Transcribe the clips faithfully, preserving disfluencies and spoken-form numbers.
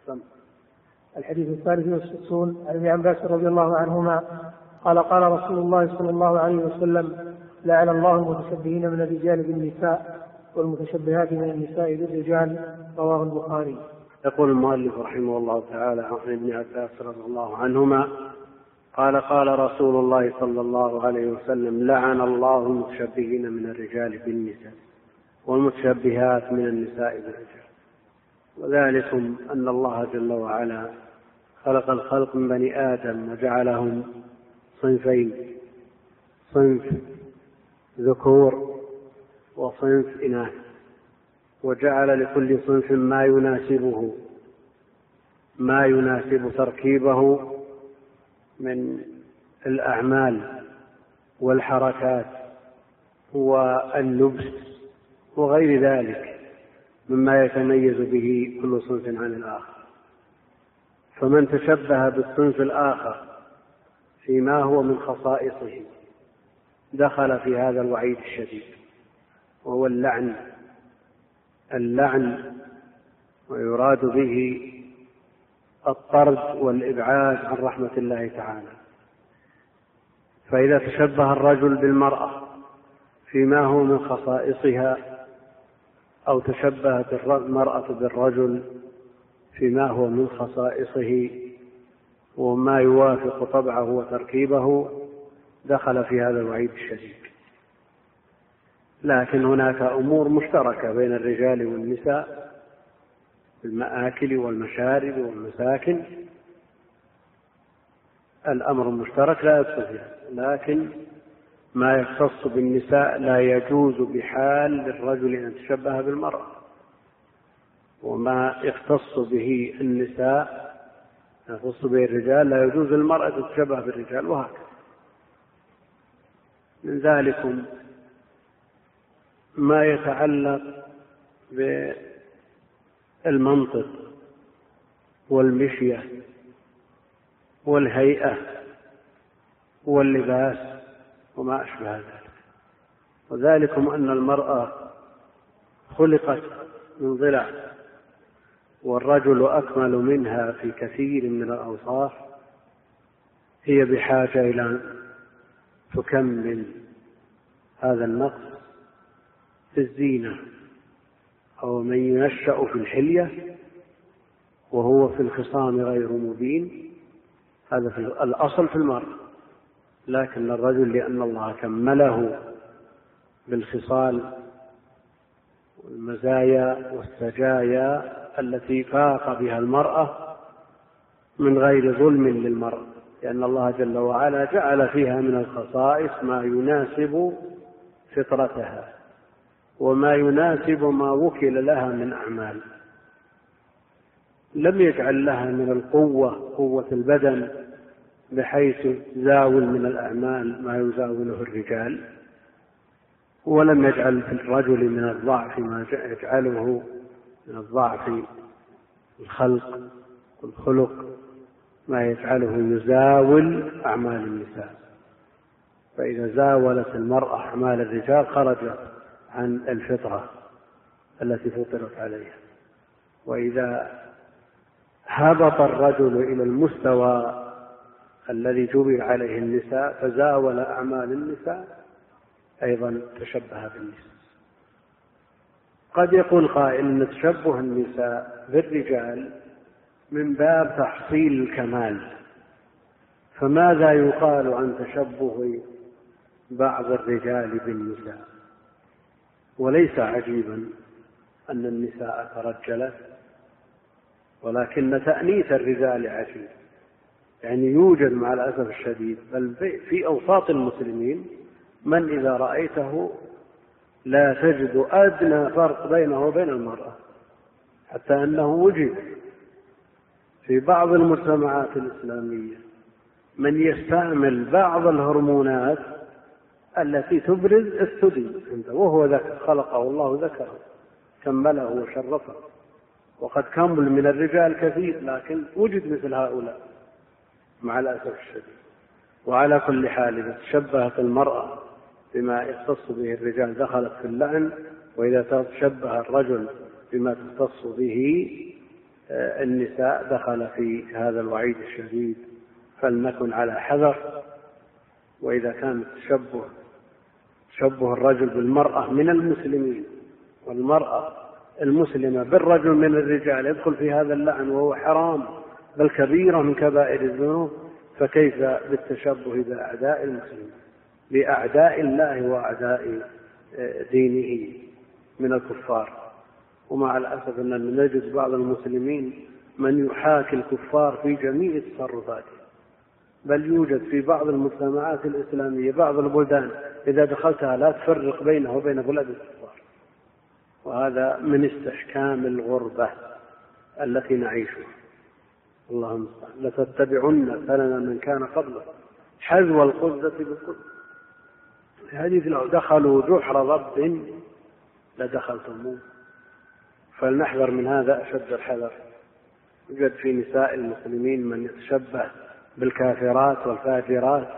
الحديث الثالث والستون عن ابن عباس رضي الله عنهما قال قال رسول الله صلى الله عليه وسلم لعن الله المتشبهين من الرجال بالنساء والمتشبهات من النساء بالرجال. رواه البخاري. يقول المؤلف رحمه الله تعالى عن ابن عباس رضي الله عنهما قال قال رسول الله صلى الله عليه وسلم لعن الله المتشبهين من الرجال بالنساء والمتشبهات من النساء بالرجال. وذلكم أن الله جل وعلا خلق الخلق من بني آدم وجعلهم صنفين، صنف ذكور وصنف إناث، وجعل لكل صنف ما يناسبه ما يناسب تركيبه من الأعمال والحركات واللبس وغير ذلك مما يتميز به كل صنف عن الآخر. فمن تشبه بالصنف الآخر فيما هو من خصائصه دخل في هذا الوعيد الشديد، وهو اللعن اللعن ويراد به الطرد والإبعاد عن رحمة الله تعالى. فإذا تشبه الرجل بالمرأة فيما هو من خصائصها أو تشبهت المرأة بالرجل فيما هو من خصائصه وما يوافق طبعه وتركيبه دخل في هذا الوعيد الشديد. لكن هناك أمور مشتركة بين الرجال والنساء في المآكل والمشارب والمساكن، الأمر المشترك لا يدخل فيها، لكن ما يختص بالنساء لا يجوز بحال للرجل أن يتشبه بالمرأة، وما يختص به النساء يختص به الرجال لا يجوز للمرأة تتشبه بالرجال، وهكذا. من ذلك ما يتعلق بالمنطق والمشية والهيئة واللباس وما أشبه ذلك. وذلكم أن المرأة خلقت من ضلع، والرجل أكمل منها في كثير من الأوصاف، هي بحاجة إلى أن تكمل هذا النقص في الزينة. أو من ينشأ في الحلية وهو في الخصام غير مبين، هذا في الأصل في المرء، لكن الرجل لأن الله كمله بالخصال والمزايا والسجايا التي فاق بها المرأة من غير ظلم للمرأة، لأن الله جل وعلا جعل فيها من الخصائص ما يناسب فطرتها وما يناسب ما وكل لها من أعمال. لم يجعل لها من القوة قوة البدن بحيث زاول من الأعمال ما يزاوله الرجال، ولم يجعل في الرجل من الضعف ما يجعله من الضعف الخلق والخلق ما يجعله يزاول أعمال النساء. فإذا زاولت المرأة أعمال الرجال خرجت عن الفطرة التي فطرت عليها. وإذا هبط الرجل إلى المستوى الذي جبل عليه النساء فزاول أعمال النساء أيضا تشبه بالنساء. قد يقول قائل أن تشبه النساء بالرجال من باب تحصيل الكمال، فماذا يقال عن تشبه بعض الرجال بالنساء؟ وليس عجيبا أن النساء ترجلت، ولكن تأنيث الرجال عجيب. يعني يوجد مع الأسف الشديد بل في أوساط المسلمين من إذا رأيته لا تجد أدنى فرق بينه وبين المرأة، حتى أنه وجد في بعض المجتمعات الإسلامية من يستعمل بعض الهرمونات التي تبرز الثدي وهو ذكر، خلقه الله ذكره كمله وشرفه، وقد كمل من الرجال كثير، لكن وجد مثل هؤلاء مع الأسف الشديد. وعلى كل حال إذا تشبهت المرأة بما يختص به الرجال دخلت في اللعن، وإذا تشبه الرجل بما تختص به النساء دخل في هذا الوعيد الشديد، فلنكن على حذر. وإذا كان تشبه تشبه الرجل بالمرأة من المسلمين والمرأة المسلمة بالرجل من الرجال يدخل في هذا اللعن وهو حرام بل كبيرة من كبائر الذنوب، فكيف بالتشبه بأعداء المسلمين بأعداء الله وأعداء دينه من الكفار؟ ومع الأسف أننا نجد بعض المسلمين من يحاكي الكفار في جميع تصرفاته، بل يوجد في بعض المجتمعات الإسلامية بعض البلدان إذا دخلتها لا تفرق بينه وبين بلاد الكفار، وهذا من استحكام الغربة التي نعيشها. اللهم لتتبعن سنن من كان قبله حذو القذة بالقذة. في حديث لو دخلوا جحر ضب لدخلتموه. فلنحذر من هذا أشد الحذر. يوجد في نساء المسلمين من يتشبه بالكافرات والفاجرات،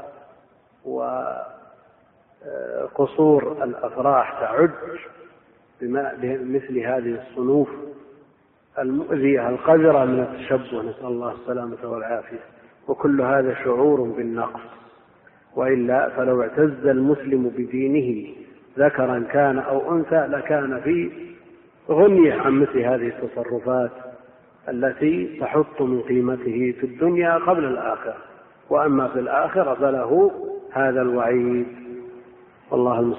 وقصور الأفراح تعج بمثل هذه الصنوف المؤذية القذرة من التشبه، نسأل الله السلامة والعافية. وكل هذا شعور بالنقص، وإلا فلو اعتز المسلم بدينه ذكرا كان أو أنثى لكان في غنية عن مثل هذه التصرفات التي تحط من قيمته في الدنيا قبل الآخرة، وأما في الآخرة فله هذا الوعيد. والله المستعان.